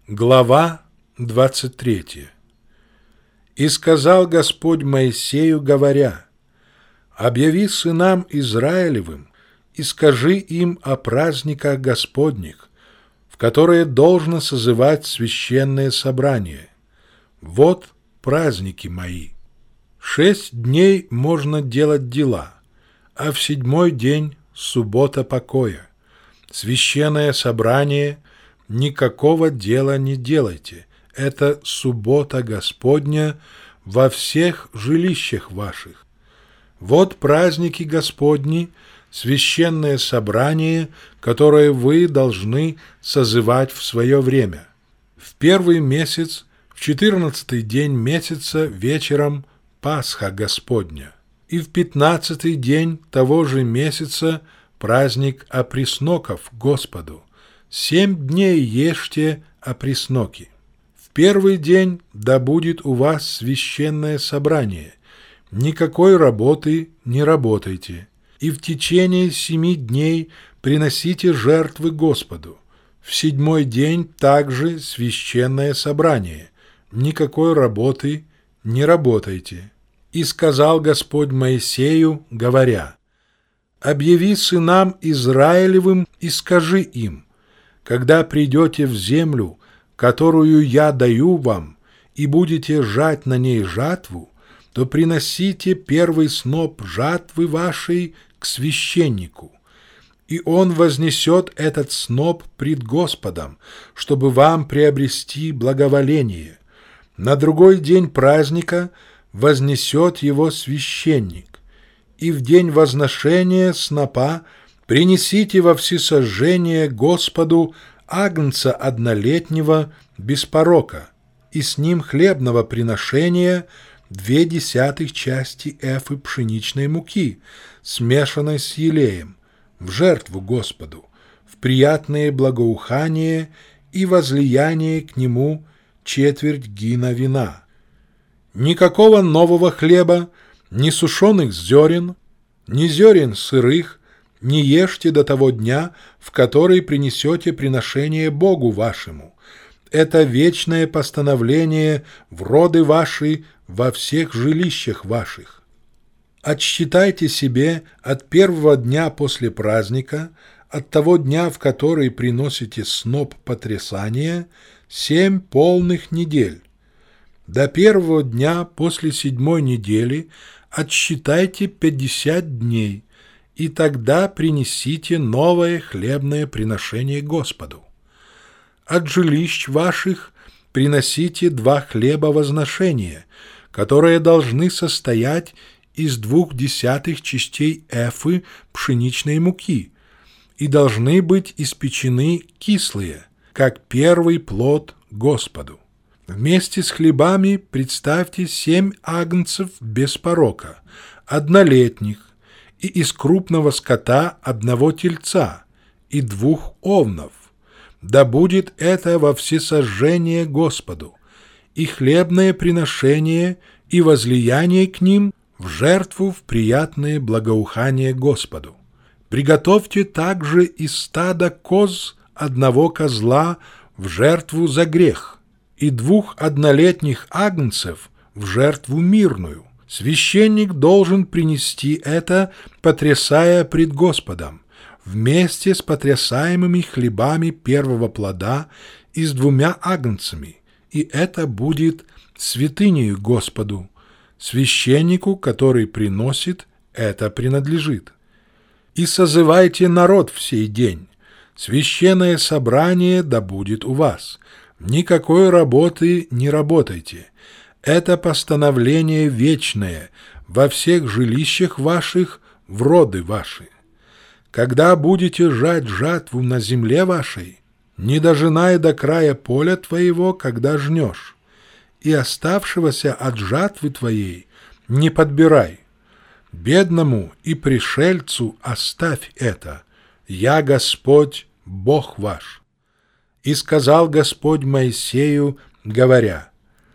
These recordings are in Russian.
Глава 23. «И сказал Господь Моисею, говоря: объяви сынам Израилевым и скажи им о праздниках Господних, в которые должно созывать священное собрание. Вот праздники мои. 6 дней можно делать дела, а в 7-й день суббота покоя. Священное собрание никакого дела не делайте. Это суббота Господня во всех жилищах ваших. Вот праздники Господни, священное собрание, которое вы должны созывать в свое время. В 1-й месяц, в 14-й день месяца вечером Пасха Господня, и в 15-й день того же месяца праздник опресноков Господу. 7 дней ешьте опресноки. В 1-й день да будет у вас священное собрание. Никакой работы не работайте. И в течение 7 дней приносите жертвы Господу. В 7-й день также священное собрание. Никакой работы не работайте. И сказал Господь Моисею, говоря: объяви сынам Израилевым и скажи им: когда придете в землю, которую я даю вам, и будете жать на ней жатву, то приносите 1-й сноп жатвы вашей к священнику, и он вознесет этот сноп пред Господом, чтобы вам приобрести благоволение. На другой день праздника вознесет его священник, и в день возношения снопа принесите во всесожжение Господу агнца однолетнего без порока, и с ним хлебного приношения 0,2 части эфы пшеничной муки, смешанной с елеем, в жертву Господу, в приятное благоухание и возлияние к нему 1/4 гина вина. Никакого нового хлеба, ни сушеных зерен, ни зерен сырых не ешьте до того дня, в который принесете приношение Богу вашему. Это вечное постановление в роды ваши во всех жилищах ваших. Отсчитайте себе от 1-го дня после праздника, от того дня, в который приносите сноп потрясания, 7 полных недель. До 1-го дня после 7-й недели отсчитайте 50 дней, и тогда принесите новое хлебное приношение Господу. От жилищ ваших приносите 2 хлеба возношения, которые должны состоять из 0,2 частей эфы пшеничной муки, и должны быть испечены кислые, как 1-й плод Господу. Вместе с хлебами представьте 7 агнцев без порока, однолетних, и из крупного скота 1 тельца и 2 овнов. Да будет это во всесожжение Господу, и хлебное приношение, и возлияние к ним в жертву в приятное благоухание Господу. Приготовьте также из стада коз 1 козла в жертву за грех, и 2 однолетних агнцев в жертву мирную. Священник должен принести это, потрясая пред Господом, вместе с потрясаемыми хлебами 1-го плода и с 2 агнцами, и это будет святынею Господу. Священнику, который приносит, это принадлежит. И созывайте народ в сей день. Священное собрание да будет у вас. Никакой работы не работайте. Это постановление вечное во всех жилищах ваших в роды ваши. Когда будете жать жатву на земле вашей, не дожинай до края поля твоего, когда жнешь, и оставшегося от жатвы твоей не подбирай. Бедному и пришельцу оставь это. Я Господь, Бог ваш. И сказал Господь Моисею, говоря: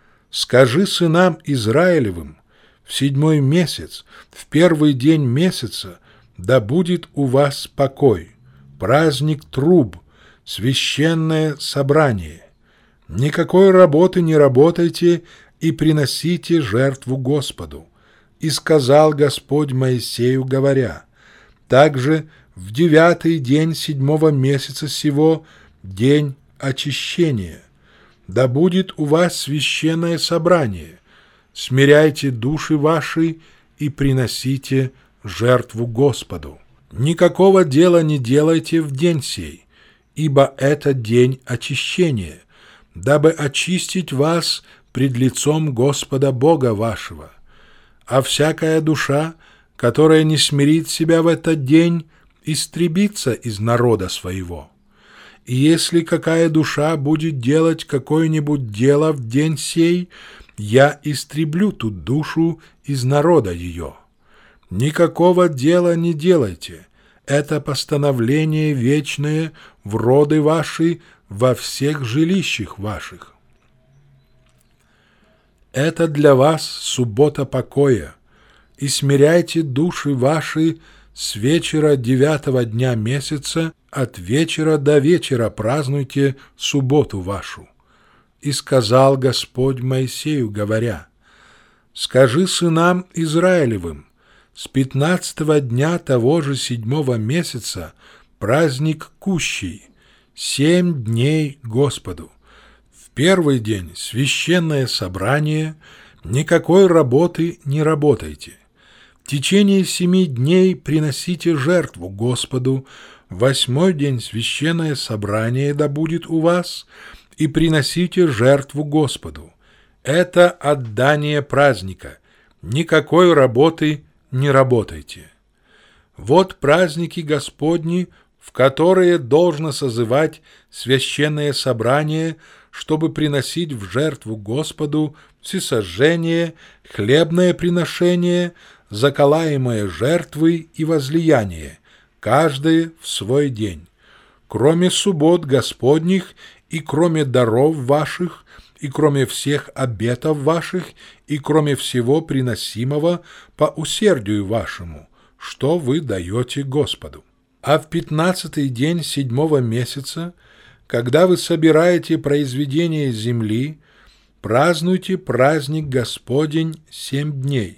скажи сынам Израилевым: в 7-й месяц, в 1-й день месяца, да будет у вас покой, праздник труб, священное собрание. Никакой работы не работайте и приносите жертву Господу. И сказал Господь Моисею, говоря: также в 9-й день 7-го месяца сего день очищения. Да будет у вас священное собрание. Смиряйте души ваши и приносите жертву Господу. Никакого дела не делайте в день сей, ибо это день очищения, дабы очистить вас пред лицом Господа Бога вашего. А всякая душа, которая не смирит себя в этот день, истребится из народа своего. И если какая душа будет делать какое-нибудь дело в день сей, я истреблю ту душу из народа ее. Никакого дела не делайте. Это постановление вечное в роды ваши во всех жилищах ваших. Это для вас суббота покоя, и смиряйте души ваши с вечера 9-го дня месяца, от вечера до вечера празднуйте субботу вашу. И сказал Господь Моисею, говоря: скажи сынам Израилевым, с 15-го дня того же 7-го месяца праздник Кущий, 7 дней Господу. В первый день священное собрание, никакой работы не работайте. В течение 7 дней приносите жертву Господу, в 8-й день священное собрание да будет у вас, и приносите жертву Господу. Это отдание праздника, никакой работы не работайте. Вот праздники Господни, в которые должно созывать священное собрание, чтобы приносить в жертву Господу всесожжение, хлебное приношение, заколаемые жертвы и возлияние, каждое в свой день, кроме суббот Господних и кроме даров ваших, и кроме всех обетов ваших, и кроме всего приносимого по усердию вашему, что вы даете Господу. А в 15-й день 7-го месяца, когда вы собираете произведение земли, празднуйте праздник Господень 7 дней.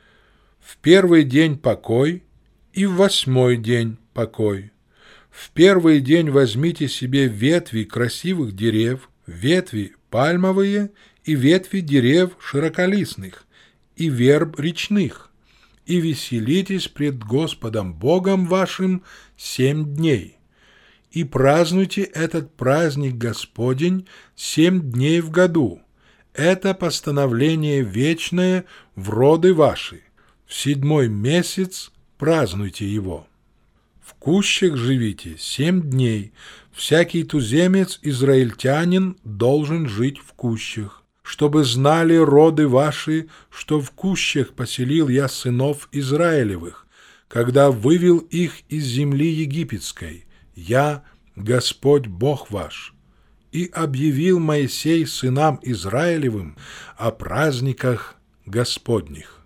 В 1-й день покой и в 8-й день покой. В 1-й день возьмите себе ветви красивых дерев, ветви пальмовые и ветви дерев широколистных, и верб речных, и веселитесь пред Господом Богом вашим 7 дней. И празднуйте этот праздник Господень 7 дней в году. Это постановление вечное в роды ваши. В 7-й месяц празднуйте его. В кущах живите 7 дней. Всякий туземец-израильтянин должен жить в кущах, чтобы знали роды ваши, что в кущах поселил я сынов Израилевых, когда вывел их из земли египетской. Я Господь Бог ваш. И объявил Моисей сынам Израилевым о праздниках Господних.